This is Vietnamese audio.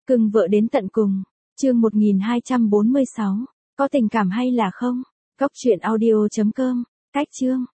Cưng vợ đến tận cùng. Chương 1246. Có tình cảm hay là không? Cốc truyện audio.com. Cách chương.